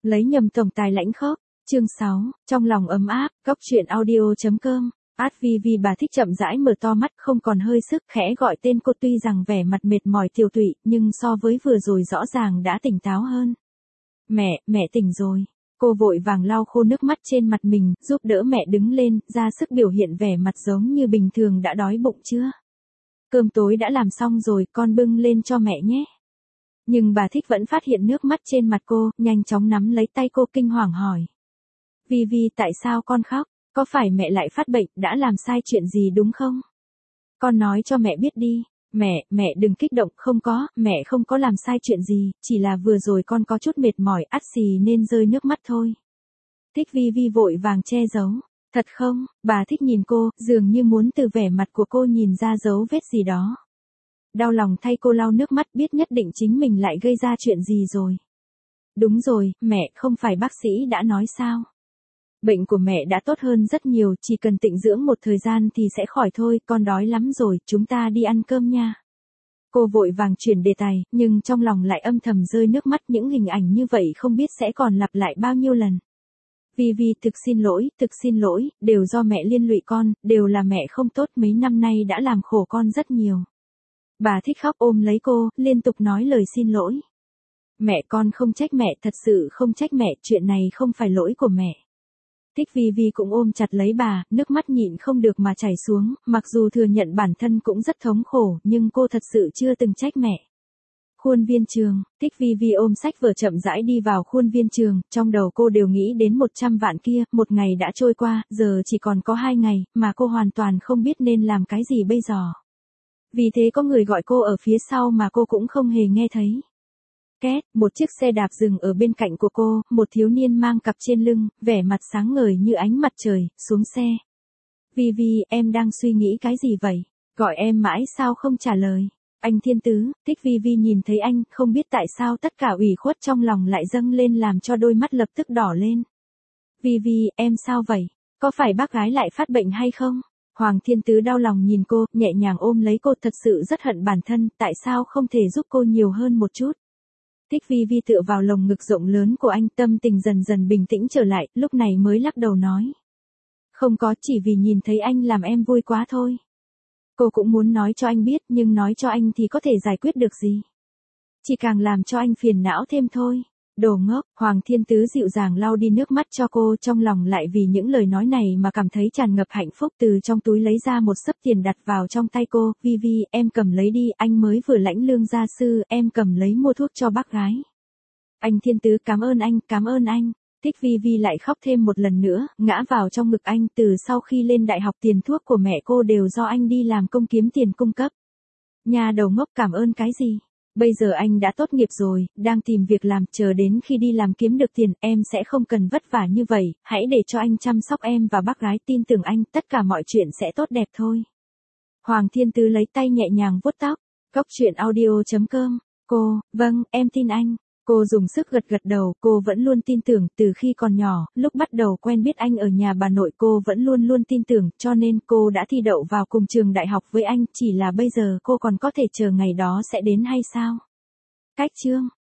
Lấy nhầm tổng tài lãnh khốc. Chương 6, trong lòng ấm áp, góc truyện audio.com. Vi bà Thích chậm rãi mở to mắt, không còn hơi sức, khẽ gọi tên cô, tuy rằng vẻ mặt mệt mỏi tiều tụy, nhưng so với vừa rồi rõ ràng đã tỉnh táo hơn. Mẹ tỉnh rồi. Cô vội vàng lau khô nước mắt trên mặt mình, giúp đỡ mẹ đứng lên, ra sức biểu hiện vẻ mặt giống như bình thường. Đã đói bụng chưa? Cơm tối đã làm xong rồi, con bưng lên cho mẹ nhé. Nhưng bà Thích vẫn phát hiện nước mắt trên mặt cô, nhanh chóng nắm lấy tay cô kinh hoàng hỏi. Vi, tại sao con khóc? Có phải mẹ lại phát bệnh, đã làm sai chuyện gì đúng không? Con nói cho mẹ biết đi. Mẹ đừng kích động, không có, mẹ không có làm sai chuyện gì, chỉ là vừa rồi con có chút mệt mỏi, ắt xì nên rơi nước mắt thôi. Thích Vi vội vàng che giấu. Thật không? Bà Thích nhìn cô, dường như muốn từ vẻ mặt của cô nhìn ra dấu vết gì đó. Đau lòng thay cô lau nước mắt, biết nhất định chính mình lại gây ra chuyện gì rồi. Đúng rồi, mẹ, không phải bác sĩ đã nói sao? Bệnh của mẹ đã tốt hơn rất nhiều, chỉ cần tịnh dưỡng một thời gian thì sẽ khỏi thôi, con đói lắm rồi, chúng ta đi ăn cơm nha. Cô vội vàng chuyển đề tài, nhưng trong lòng lại âm thầm rơi nước mắt, những hình ảnh như vậy không biết sẽ còn lặp lại bao nhiêu lần. Vi, thực xin lỗi, đều do mẹ liên lụy con, đều là mẹ không tốt, mấy năm nay đã làm khổ con rất nhiều. Bà Thích khóc ôm lấy cô, liên tục nói lời xin lỗi. Mẹ, con không trách mẹ, thật sự không trách mẹ, chuyện này không phải lỗi của mẹ. Thích Vi cũng ôm chặt lấy bà, nước mắt nhịn không được mà chảy xuống, mặc dù thừa nhận bản thân cũng rất thống khổ, nhưng cô thật sự chưa từng trách mẹ. Khuôn viên trường, Thích Vi ôm sách vở chậm rãi đi vào khuôn viên trường, trong đầu cô đều nghĩ đến 100 vạn kia, một ngày đã trôi qua, giờ chỉ còn có 2 ngày, mà cô hoàn toàn không biết nên làm cái gì bây giờ. Vì thế có người gọi cô ở phía sau mà cô cũng không hề nghe thấy. Két, một chiếc xe đạp dừng ở bên cạnh của cô, một thiếu niên mang cặp trên lưng, vẻ mặt sáng ngời như ánh mặt trời, xuống xe. Vi, em đang suy nghĩ cái gì vậy? Gọi em mãi sao không trả lời? Anh Thiên Tứ. Thích Vi nhìn thấy anh, không biết tại sao tất cả ủy khuất trong lòng lại dâng lên làm cho đôi mắt lập tức đỏ lên. Vi, em sao vậy? Có phải bác gái lại phát bệnh hay không? Hoàng Thiên Tứ đau lòng nhìn cô, nhẹ nhàng ôm lấy cô, thật sự rất hận bản thân, tại sao không thể giúp cô nhiều hơn một chút. Thích Vi tựa vào lồng ngực rộng lớn của anh, tâm tình dần dần bình tĩnh trở lại, lúc này mới lắc đầu nói. Không có, chỉ vì nhìn thấy anh làm em vui quá thôi. Cô cũng muốn nói cho anh biết, nhưng nói cho anh thì có thể giải quyết được gì. Chỉ càng làm cho anh phiền não thêm thôi. Đồ ngốc. Hoàng Thiên Tứ dịu dàng lau đi nước mắt cho cô, trong lòng lại vì những lời nói này mà cảm thấy tràn ngập hạnh phúc. Từ trong túi lấy ra một xấp tiền đặt vào trong tay cô. Vi, em cầm lấy đi, anh mới vừa lãnh lương gia sư, em cầm lấy mua thuốc cho bác gái. Anh Thiên Tứ, cảm ơn anh. Thích Vi lại khóc thêm một lần nữa, ngã vào trong ngực anh. Từ sau khi lên đại học, tiền thuốc của mẹ cô đều do anh đi làm công kiếm tiền cung cấp. Nhà đầu ngốc, cảm ơn cái gì? Bây giờ anh đã tốt nghiệp rồi, đang tìm việc làm, chờ đến khi đi làm kiếm được tiền, em sẽ không cần vất vả như vậy, hãy để cho anh chăm sóc em và bác gái, tin tưởng anh, tất cả mọi chuyện sẽ tốt đẹp thôi. Hoàng Thiên Tứ lấy tay nhẹ nhàng vuốt tóc. Góc truyện audio.com. Cô, vâng, em tin anh. Cô dùng sức gật đầu, cô vẫn luôn tin tưởng, từ khi còn nhỏ, lúc bắt đầu quen biết anh ở nhà bà nội, cô vẫn luôn tin tưởng, cho nên cô đã thi đậu vào cùng trường đại học với anh, chỉ là bây giờ cô còn có thể chờ ngày đó sẽ đến hay sao? Cách chương.